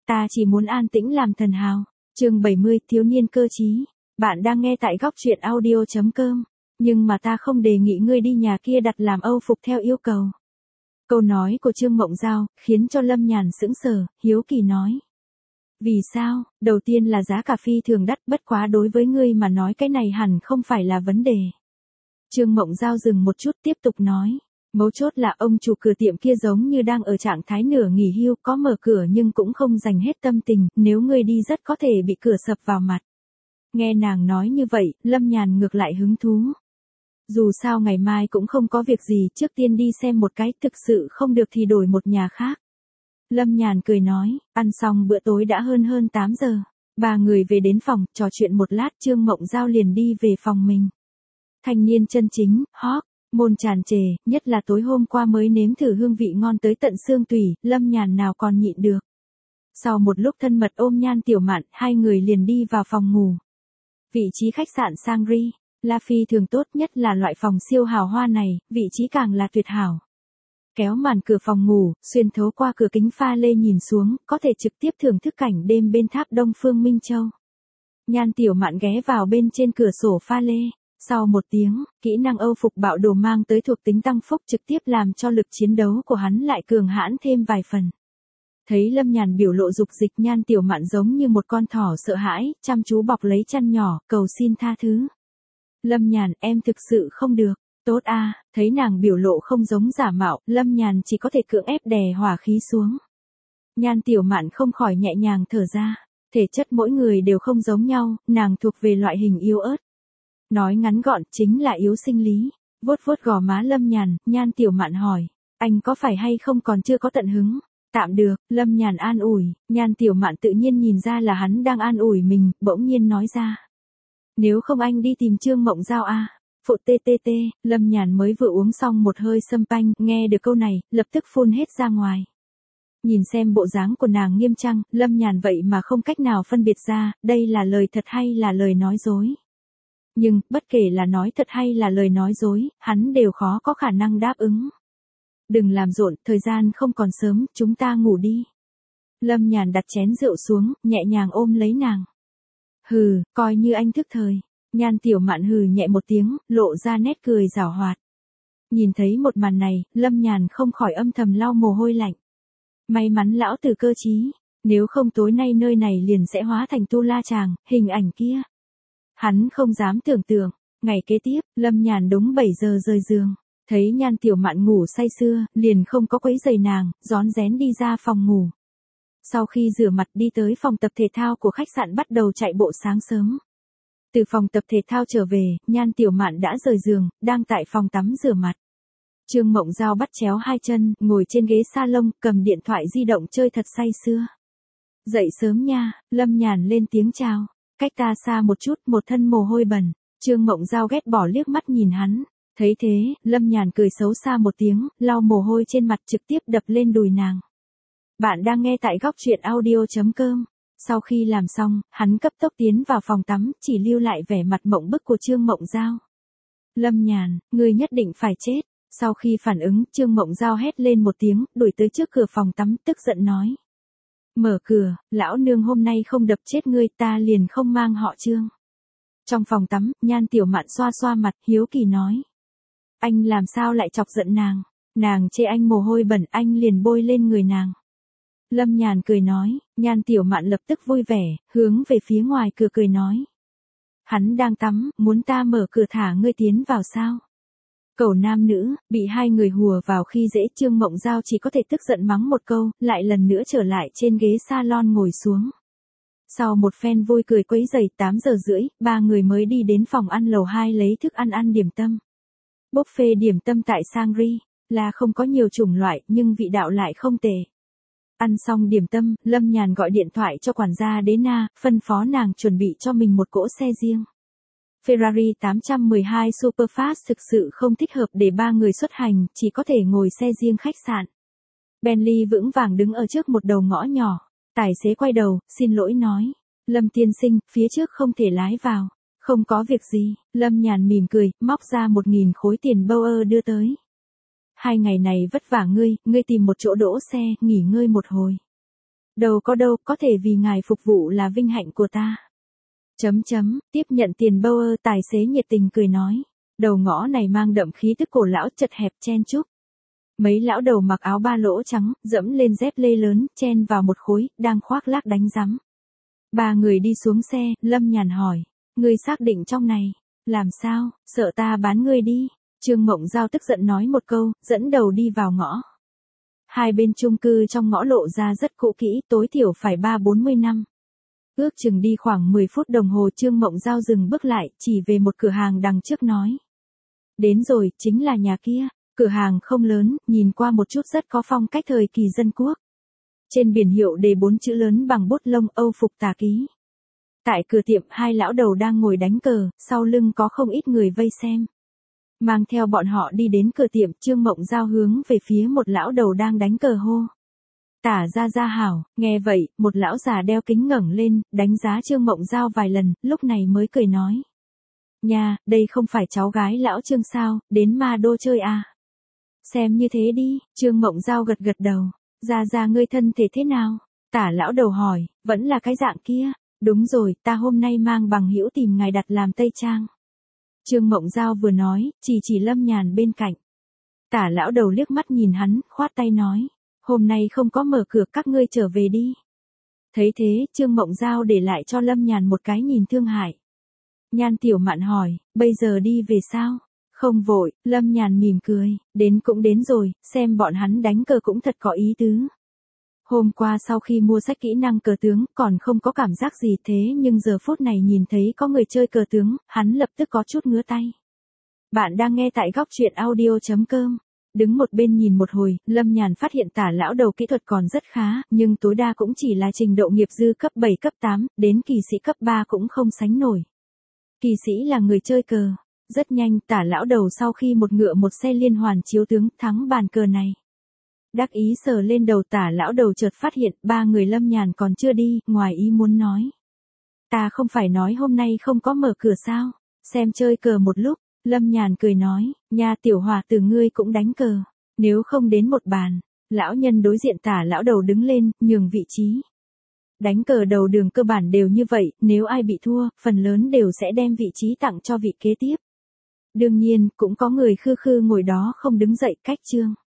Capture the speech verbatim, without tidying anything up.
Ta chỉ muốn an tĩnh làm thần hào. Chương bảy mươi, thiếu niên cơ trí. Bạn đang nghe tại góc truyện audio chấm com. Nhưng mà ta không đề nghị ngươi đi nhà kia đặt làm âu phục theo yêu cầu. Câu nói của Trương Mộng Giao khiến cho Lâm Nhàn sững sờ, hiếu kỳ nói. Vì sao? Đầu tiên là giá cà phi thường đắt, bất quá đối với ngươi mà nói cái này hẳn không phải là vấn đề. Trương Mộng Giao dừng một chút tiếp tục nói. Mấu chốt là ông chủ cửa tiệm kia giống như đang ở trạng thái nửa nghỉ hưu, có mở cửa nhưng cũng không dành hết tâm tình, nếu ngươi đi rất có thể bị cửa sập vào mặt. Nghe nàng nói như vậy, Lâm Nhàn ngược lại hứng thú. Dù sao ngày mai cũng không có việc gì, trước tiên đi xem một cái, thực sự không được thì đổi một nhà khác. Lâm Nhàn cười nói, ăn xong bữa tối đã hơn hơn tám giờ. Ba người về đến phòng, trò chuyện một lát, Trương Mộng Giao liền đi về phòng mình. Thanh niên chân chính, hot, môn tràn trề, nhất là tối hôm qua mới nếm thử hương vị ngon tới tận xương tủy, Lâm Nhàn nào còn nhịn được. Sau một lúc thân mật ôm Nhan Tiểu Mạn, hai người liền đi vào phòng ngủ. Vị trí khách sạn Sangri La phi thường tốt, nhất là loại phòng siêu hào hoa này, vị trí càng là tuyệt hảo. Kéo màn cửa phòng ngủ, xuyên thấu qua cửa kính pha lê nhìn xuống, có thể trực tiếp thưởng thức cảnh đêm bên tháp Đông Phương Minh Châu. Nhan Tiểu Mạn ghé vào bên trên cửa sổ pha lê. Sau một tiếng, kỹ năng âu phục bạo đồ mang tới thuộc tính tăng phúc trực tiếp làm cho lực chiến đấu của hắn lại cường hãn thêm vài phần. Thấy Lâm Nhàn biểu lộ dục dịch, Nhan Tiểu Mạn giống như một con thỏ sợ hãi, chăm chú bọc lấy chăn nhỏ, cầu xin tha thứ. Lâm Nhàn, em thực sự không được. Tốt a, thấy nàng biểu lộ không giống giả mạo, Lâm Nhàn chỉ có thể cưỡng ép đè hỏa khí xuống. Nhan Tiểu Mạn không khỏi nhẹ nhàng thở ra. Thể chất mỗi người đều không giống nhau, nàng thuộc về loại hình yếu ớt. Nói ngắn gọn chính là yếu sinh lý. Vuốt vuốt gò má Lâm Nhàn, Nhan Tiểu Mạn hỏi. Anh có phải hay không còn chưa có tận hứng? Tạm được, Lâm Nhàn an ủi. Nhan Tiểu Mạn tự nhiên nhìn ra là hắn đang an ủi mình, bỗng nhiên nói ra. Nếu không anh đi tìm Trương Mộng Giao a. Phụ tê tê tê, Lâm Nhàn mới vừa uống xong một hơi sâm panh, nghe được câu này, lập tức phun hết ra ngoài. Nhìn xem bộ dáng của nàng nghiêm trang, Lâm Nhàn vậy mà không cách nào phân biệt ra, đây là lời thật hay là lời nói dối. Nhưng, bất kể là nói thật hay là lời nói dối, hắn đều khó có khả năng đáp ứng. Đừng làm rộn, thời gian không còn sớm, chúng ta ngủ đi. Lâm Nhàn đặt chén rượu xuống, nhẹ nhàng ôm lấy nàng. Hừ, coi như anh thức thời. Nhan Tiểu Mạn hừ nhẹ một tiếng, lộ ra nét cười giảo hoạt. Nhìn thấy một màn này, Lâm Nhàn không khỏi âm thầm lau mồ hôi lạnh. May mắn lão tử cơ trí, nếu không tối nay nơi này liền sẽ hóa thành tu la chàng, hình ảnh kia. Hắn không dám tưởng tượng. Ngày kế tiếp, Lâm Nhàn đúng bảy giờ rời giường. Thấy Nhan Tiểu Mạn ngủ say sưa, liền không có quấy giày nàng, rón rén đi ra phòng ngủ. Sau khi rửa mặt đi tới phòng tập thể thao của khách sạn bắt đầu chạy bộ sáng sớm. Từ phòng tập thể thao trở về, Nhan Tiểu Mạn đã rời giường, đang tại phòng tắm rửa mặt. Trương Mộng Giao bắt chéo hai chân, ngồi trên ghế salon, cầm điện thoại di động chơi thật say sưa. Dậy sớm nha, Lâm Nhàn lên tiếng chào. Cách ta xa một chút, một thân mồ hôi bẩn. Trương Mộng Giao ghét bỏ liếc mắt nhìn hắn. Thấy thế, Lâm Nhàn cười xấu xa một tiếng, lau mồ hôi trên mặt trực tiếp đập lên đùi nàng. Bạn đang nghe tại góc truyện audio chấm com. Sau khi làm xong, hắn cấp tốc tiến vào phòng tắm, chỉ lưu lại vẻ mặt mộng bức của Trương Mộng Giao. Lâm Nhàn, ngươi nhất định phải chết. Sau khi phản ứng, Trương Mộng Giao hét lên một tiếng, đuổi tới trước cửa phòng tắm, tức giận nói. Mở cửa, lão nương hôm nay không đập chết ngươi, ta liền không mang họ Trương. Trong phòng tắm, Nhan Tiểu Mạn xoa xoa mặt, hiếu kỳ nói. Anh làm sao lại chọc giận nàng? Nàng chê anh mồ hôi bẩn, anh liền bôi lên người nàng. Lâm Nhàn cười nói, Nhan Tiểu Mạn lập tức vui vẻ, hướng về phía ngoài cửa cười nói. Hắn đang tắm, muốn ta mở cửa thả ngươi tiến vào sao? Cẩu nam nữ, bị hai người hùa vào khi dễ, Trương Mộng Giao chỉ có thể tức giận mắng một câu, lại lần nữa trở lại trên ghế salon ngồi xuống. Sau một phen vui cười quấy giày, tám giờ rưỡi, ba người mới đi đến phòng ăn lầu hai lấy thức ăn ăn điểm tâm. Buffet điểm tâm tại Sangri là không có nhiều chủng loại, nhưng vị đạo lại không tệ. Ăn xong điểm tâm, Lâm Nhàn gọi điện thoại cho quản gia Đế Na, phân phó nàng chuẩn bị cho mình một cỗ xe riêng. Ferrari tám một hai Superfast thực sự không thích hợp để ba người xuất hành, chỉ có thể ngồi xe riêng khách sạn. Bentley vững vàng đứng ở trước một đầu ngõ nhỏ. Tài xế quay đầu, xin lỗi nói. Lâm tiên sinh, phía trước không thể lái vào. Không có việc gì, Lâm Nhàn mỉm cười, móc ra một nghìn khối tiền Bauer đưa tới. Hai ngày này vất vả ngươi, ngươi tìm một chỗ đỗ xe, nghỉ ngơi một hồi. Đâu có đâu, có thể vì ngài phục vụ là vinh hạnh của ta. Chấm chấm, tiếp nhận tiền Bauer, tài xế nhiệt tình cười nói. Đầu ngõ này mang đậm khí tức cổ lão, chật hẹp chen chúc. Mấy lão đầu mặc áo ba lỗ trắng, dẫm lên dép lê lớn, chen vào một khối, đang khoác lác đánh rắm. Ba người đi xuống xe, Lâm Nhàn hỏi. Ngươi xác định trong này, làm sao, sợ ta bán ngươi đi. Trương Mộng Giao tức giận nói một câu, dẫn đầu đi vào ngõ. Hai bên chung cư trong ngõ lộ ra rất cũ kỹ, tối thiểu phải ba bốn mươi năm. Ước chừng đi khoảng mười phút đồng hồ, Trương Mộng Giao dừng bước lại, chỉ về một cửa hàng đằng trước nói. Đến rồi, chính là nhà kia. Cửa hàng không lớn, nhìn qua một chút rất có phong cách thời kỳ dân quốc. Trên biển hiệu đề bốn chữ lớn bằng bút lông Âu phục tà ký. Tại cửa tiệm, hai lão đầu đang ngồi đánh cờ, sau lưng có không ít người vây xem. Mang theo bọn họ đi đến cửa tiệm, Trương Mộng Giao hướng về phía một lão đầu đang đánh cờ hô. Tả ra ra hảo, nghe vậy, một lão già đeo kính ngẩng lên, đánh giá Trương Mộng Giao vài lần, lúc này mới cười nói. Nha, đây không phải cháu gái lão Trương sao, đến Ma Đô chơi à? Xem như thế đi, Trương Mộng Giao gật gật đầu. Ra ra ngươi thân thể thế nào? Tả lão đầu hỏi, vẫn là cái dạng kia. Đúng rồi, ta hôm nay mang bằng hữu tìm ngài đặt làm tây trang. Trương Mộng Giao vừa nói, chỉ chỉ Lâm Nhàn bên cạnh. Tả lão đầu liếc mắt nhìn hắn, khoát tay nói. Hôm nay không có mở cửa, các ngươi trở về đi. Thấy thế, Trương Mộng Giao để lại cho Lâm Nhàn một cái nhìn thương hại. Nhan Tiểu Mạn hỏi, bây giờ đi về sao? Không vội, Lâm Nhàn mỉm cười, đến cũng đến rồi, xem bọn hắn đánh cờ cũng thật có ý tứ. Hôm qua sau khi mua sách kỹ năng cờ tướng, còn không có cảm giác gì thế nhưng giờ phút này nhìn thấy có người chơi cờ tướng, hắn lập tức có chút ngứa tay. Bạn đang nghe tại góc truyện audio chấm com. Đứng một bên nhìn một hồi, Lâm Nhàn phát hiện tả lão đầu kỹ thuật còn rất khá, nhưng tối đa cũng chỉ là trình độ nghiệp dư cấp bảy cấp tám, đến kỳ sĩ cấp ba cũng không sánh nổi. Kỳ sĩ là người chơi cờ. Rất nhanh, tả lão đầu sau khi một ngựa một xe liên hoàn chiếu tướng, thắng bàn cờ này. Đắc ý sờ lên đầu, tả lão đầu chợt phát hiện, ba người Lâm Nhàn còn chưa đi, ngoài ý muốn nói. Ta không phải nói hôm nay không có mở cửa sao, xem chơi cờ một lúc. Lâm Nhàn cười nói, nha tiểu hòa tử ngươi cũng đánh cờ, nếu không đến một bàn. Lão nhân đối diện tả lão đầu đứng lên, nhường vị trí. Đánh cờ đầu đường cơ bản đều như vậy, nếu ai bị thua, phần lớn đều sẽ đem vị trí tặng cho vị kế tiếp. Đương nhiên, cũng có người khư khư ngồi đó không đứng dậy, cách chương.